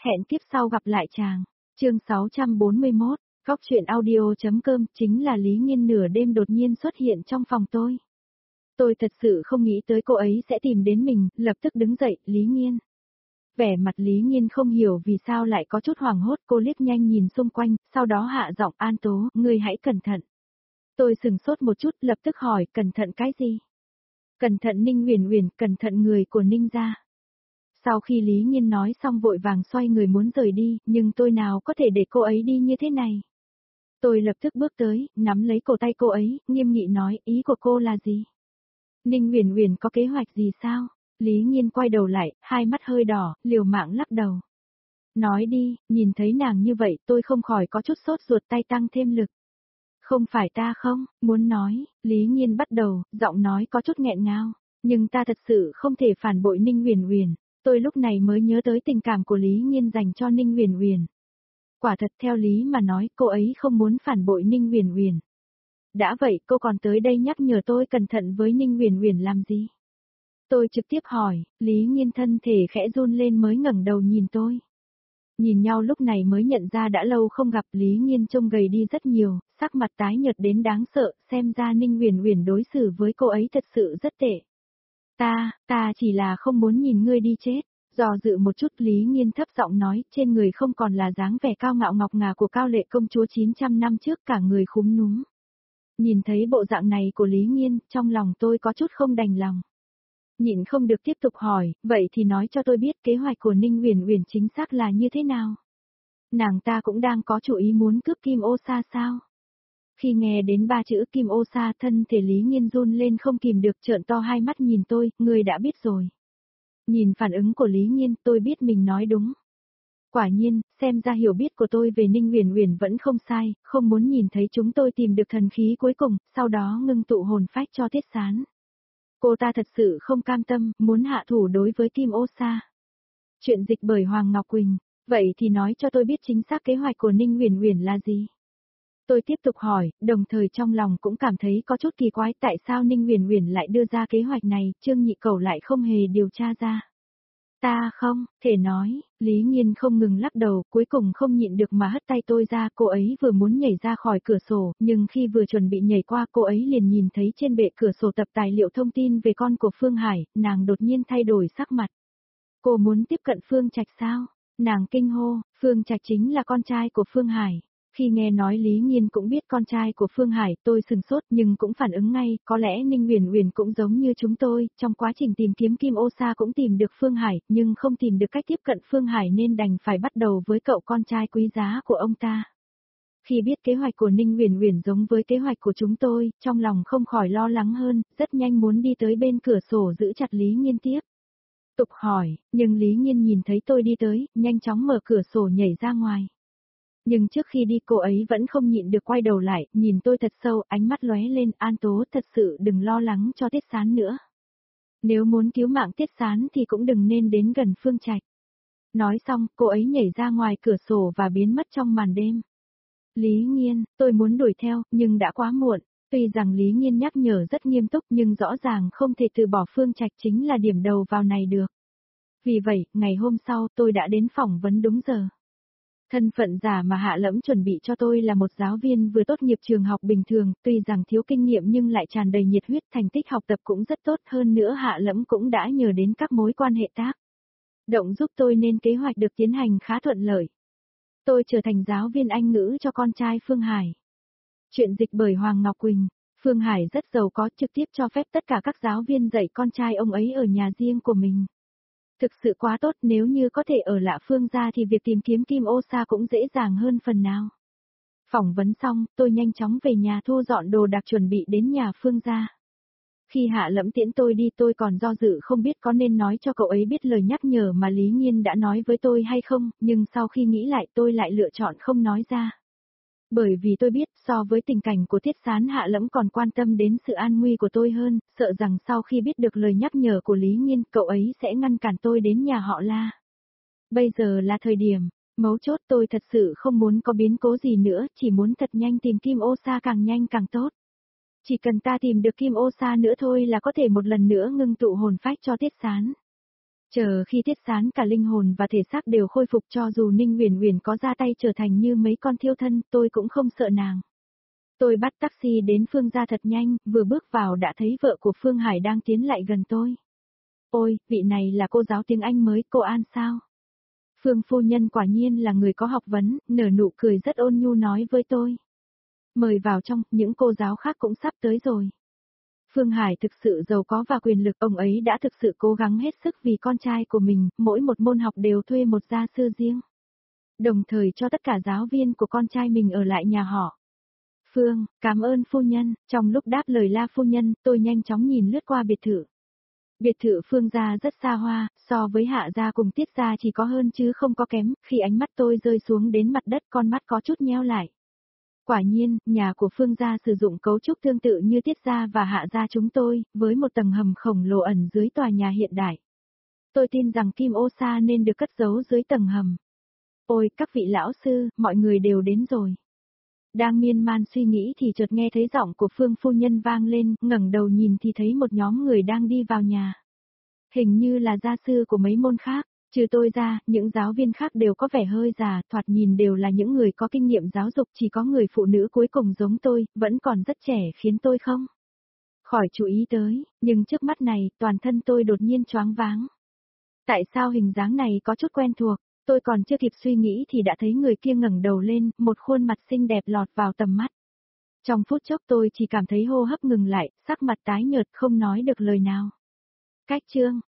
Hẹn kiếp sau gặp lại chàng. Chương 641, Góc truyện audio.com. Chính là Lý Nghiên nửa đêm đột nhiên xuất hiện trong phòng tôi. Tôi thật sự không nghĩ tới cô ấy sẽ tìm đến mình, lập tức đứng dậy, Lý Nghiên. Vẻ mặt Lý Nghiên không hiểu vì sao lại có chút hoảng hốt, cô liếc nhanh nhìn xung quanh, sau đó hạ giọng, An Tố, ngươi hãy cẩn thận. Tôi sừng sốt một chút, lập tức hỏi, cẩn thận cái gì? Cẩn thận Ninh Huyền Huyền, cẩn thận người của Ninh gia. Sau khi Lý Nghiên nói xong vội vàng xoay người muốn rời đi, nhưng tôi nào có thể để cô ấy đi như thế này. Tôi lập tức bước tới, nắm lấy cổ tay cô ấy, nghiêm nghị nói, ý của cô là gì? Ninh Huyền Huyền có kế hoạch gì sao? Lý Nghiên quay đầu lại, hai mắt hơi đỏ, liều mạng lắc đầu. Nói đi, nhìn thấy nàng như vậy tôi không khỏi có chút sốt ruột, tay tăng thêm lực. Không phải ta không, muốn nói, Lý Nghiên bắt đầu, giọng nói có chút nghẹn ngào. Nhưng ta thật sự không thể phản bội Ninh Huyền Huyền. Tôi lúc này mới nhớ tới tình cảm của Lý Nghiên dành cho Ninh Huyền Huyền. Quả thật theo lý mà nói cô ấy không muốn phản bội Ninh Huyền Huyền. Đã vậy cô còn tới đây nhắc nhở tôi cẩn thận với Ninh Huyền Huyền làm gì? Tôi trực tiếp hỏi, Lý Nghiên thân thể khẽ run lên mới ngẩng đầu nhìn tôi. Nhìn nhau lúc này mới nhận ra đã lâu không gặp, Lý Nghiên trông gầy đi rất nhiều, sắc mặt tái nhợt đến đáng sợ, xem ra Ninh Huyền Huyền đối xử với cô ấy thật sự rất tệ. Ta chỉ là không muốn nhìn ngươi đi chết. Do dự một chút Lý Nghiên thấp giọng nói, trên người không còn là dáng vẻ cao ngạo ngọc ngà của cao lệ công chúa 900 năm trước, cả người khúm núm. Nhìn thấy bộ dạng này của Lý Nghiên, trong lòng tôi có chút không đành lòng. Nhịn không được tiếp tục hỏi, vậy thì nói cho tôi biết kế hoạch của Ninh Huyền Huyền chính xác là như thế nào? Nàng ta cũng đang có chủ ý muốn cướp Kim Ô Sa sao? Khi nghe đến ba chữ Kim Ô Sa, thân thể Lý Nghiên run lên không kìm được, trợn to hai mắt nhìn tôi, ngươi đã biết rồi. Nhìn phản ứng của Lý Nghiên, tôi biết mình nói đúng. Quả nhiên, xem ra hiểu biết của tôi về Ninh Huyền Huyền vẫn không sai, không muốn nhìn thấy chúng tôi tìm được thần khí cuối cùng, sau đó ngưng tụ hồn phách cho Tiết Sán. Cô ta thật sự không cam tâm, muốn hạ thủ đối với Kim Ô Sa. Chuyện dịch bởi Hoàng Ngọc Quỳnh, vậy thì nói cho tôi biết chính xác kế hoạch của Ninh Huyền Huyền là gì? Tôi tiếp tục hỏi, đồng thời trong lòng cũng cảm thấy có chút kỳ quái, tại sao Ninh Huyền Huyền lại đưa ra kế hoạch này, Trương Nhị Cẩu lại không hề điều tra ra. Ta không thể nói, Lý Nghiên không ngừng lắc đầu, cuối cùng không nhịn được mà hất tay tôi ra, cô ấy vừa muốn nhảy ra khỏi cửa sổ, nhưng khi vừa chuẩn bị nhảy qua cô ấy liền nhìn thấy trên bệ cửa sổ tập tài liệu thông tin về con của Phương Hải, nàng đột nhiên thay đổi sắc mặt. Cô muốn tiếp cận Phương Trạch sao? Nàng kinh hô, Phương Trạch chính là con trai của Phương Hải. Khi nghe nói Lý Nghiên cũng biết con trai của Phương Hải, tôi sừng sốt nhưng cũng phản ứng ngay, có lẽ Ninh Huyền Huyền cũng giống như chúng tôi, trong quá trình tìm kiếm Kim Ô Sa cũng tìm được Phương Hải, nhưng không tìm được cách tiếp cận Phương Hải nên đành phải bắt đầu với cậu con trai quý giá của ông ta. Khi biết kế hoạch của Ninh Huyền Huyền giống với kế hoạch của chúng tôi, trong lòng không khỏi lo lắng hơn, rất nhanh muốn đi tới bên cửa sổ giữ chặt Lý Nghiên tiếp. Tục hỏi, nhưng Lý Nghiên nhìn thấy tôi đi tới, nhanh chóng mở cửa sổ nhảy ra ngoài. Nhưng trước khi đi cô ấy vẫn không nhịn được quay đầu lại, nhìn tôi thật sâu, ánh mắt lóe lên, An Tố thật sự đừng lo lắng cho Tiết Sán nữa. Nếu muốn cứu mạng Tiết Sán thì cũng đừng nên đến gần Phương Trạch. Nói xong, cô ấy nhảy ra ngoài cửa sổ và biến mất trong màn đêm. Lý Nghiên, tôi muốn đuổi theo, nhưng đã quá muộn. Tuy rằng Lý Nghiên nhắc nhở rất nghiêm túc nhưng rõ ràng không thể từ bỏ Phương Trạch chính là điểm đầu vào này được. Vì vậy, ngày hôm sau tôi đã đến phỏng vấn đúng giờ. Thân phận giả mà Hạ Lẫm chuẩn bị cho tôi là một giáo viên vừa tốt nghiệp trường học bình thường, tuy rằng thiếu kinh nghiệm nhưng lại tràn đầy nhiệt huyết, thành tích học tập cũng rất tốt, hơn nữa Hạ Lẫm cũng đã nhờ đến các mối quan hệ tác động giúp tôi nên kế hoạch được tiến hành khá thuận lợi. Tôi trở thành giáo viên Anh ngữ cho con trai Phương Hải. Chuyện dịch bởi Hoàng Ngọc Quỳnh. Phương Hải rất giàu có, trực tiếp cho phép tất cả các giáo viên dạy con trai ông ấy ở nhà riêng của mình. Thực sự quá tốt, nếu như có thể ở Lạ Phương gia thì việc tìm kiếm Kim Ô Sa cũng dễ dàng hơn phần nào. Phỏng vấn xong, tôi nhanh chóng về nhà thu dọn đồ đạc chuẩn bị đến nhà Phương gia. Khi Hạ Lẫm tiễn tôi đi tôi còn do dự không biết có nên nói cho cậu ấy biết lời nhắc nhở mà Lý Nghiên đã nói với tôi hay không, nhưng sau khi nghĩ lại tôi lại lựa chọn không nói ra. Bởi vì tôi biết so với tình cảnh của Tiết Sán, Hạ Lẫm còn quan tâm đến sự an nguy của tôi hơn, sợ rằng sau khi biết được lời nhắc nhở của Lý Nghiên cậu ấy sẽ ngăn cản tôi đến nhà họ La. Bây giờ là thời điểm, mấu chốt, tôi thật sự không muốn có biến cố gì nữa, chỉ muốn thật nhanh tìm Kim Ô Sa, càng nhanh càng tốt. Chỉ cần ta tìm được Kim Ô Sa nữa thôi là có thể một lần nữa ngưng tụ hồn phách cho Tiết Sán. Chờ khi Tiết Sán cả linh hồn và thể xác đều khôi phục, cho dù Ninh Uyển Uyển có ra tay trở thành như mấy con thiêu thân, tôi cũng không sợ nàng. Tôi bắt taxi đến Phương gia thật nhanh, vừa bước vào đã thấy vợ của Phương Hải đang tiến lại gần tôi. Ôi, vị này là cô giáo tiếng Anh mới, cô An sao? Phương phu nhân quả nhiên là người có học vấn, nở nụ cười rất ôn nhu nói với tôi. Mời vào trong, những cô giáo khác cũng sắp tới rồi. Phương Hải thực sự giàu có và quyền lực, ông ấy đã thực sự cố gắng hết sức vì con trai của mình, mỗi một môn học đều thuê một gia sư riêng. Đồng thời cho tất cả giáo viên của con trai mình ở lại nhà họ. Phương, cảm ơn phu nhân, trong lúc đáp lời la phu nhân, tôi nhanh chóng nhìn lướt qua biệt thự. Biệt thự Phương gia rất xa hoa, so với Hạ gia cùng Tiết gia chỉ có hơn chứ không có kém, khi ánh mắt tôi rơi xuống đến mặt đất con mắt có chút nheo lại. Quả nhiên, nhà của Phương gia sử dụng cấu trúc tương tự như Tiết gia và Hạ gia chúng tôi, với một tầng hầm khổng lồ ẩn dưới tòa nhà hiện đại. Tôi tin rằng kim ô sa nên được cất giấu dưới tầng hầm. Ôi, các vị lão sư, mọi người đều đến rồi. Đang miên man suy nghĩ thì chợt nghe thấy giọng của Phương phu nhân vang lên, ngẩng đầu nhìn thì thấy một nhóm người đang đi vào nhà. Hình như là gia sư của mấy môn khác, trừ tôi ra, những giáo viên khác đều có vẻ hơi già, thoạt nhìn đều là những người có kinh nghiệm giáo dục, chỉ có người phụ nữ cuối cùng giống tôi, vẫn còn rất trẻ khiến tôi không khỏi chú ý tới, nhưng trước mắt này, toàn thân tôi đột nhiên choáng váng. Tại sao hình dáng này có chút quen thuộc? Tôi còn chưa kịp suy nghĩ thì đã thấy người kia ngẩng đầu lên, một khuôn mặt xinh đẹp lọt vào tầm mắt. Trong phút chốc tôi chỉ cảm thấy hô hấp ngừng lại, sắc mặt tái nhợt không nói được lời nào. Cách chương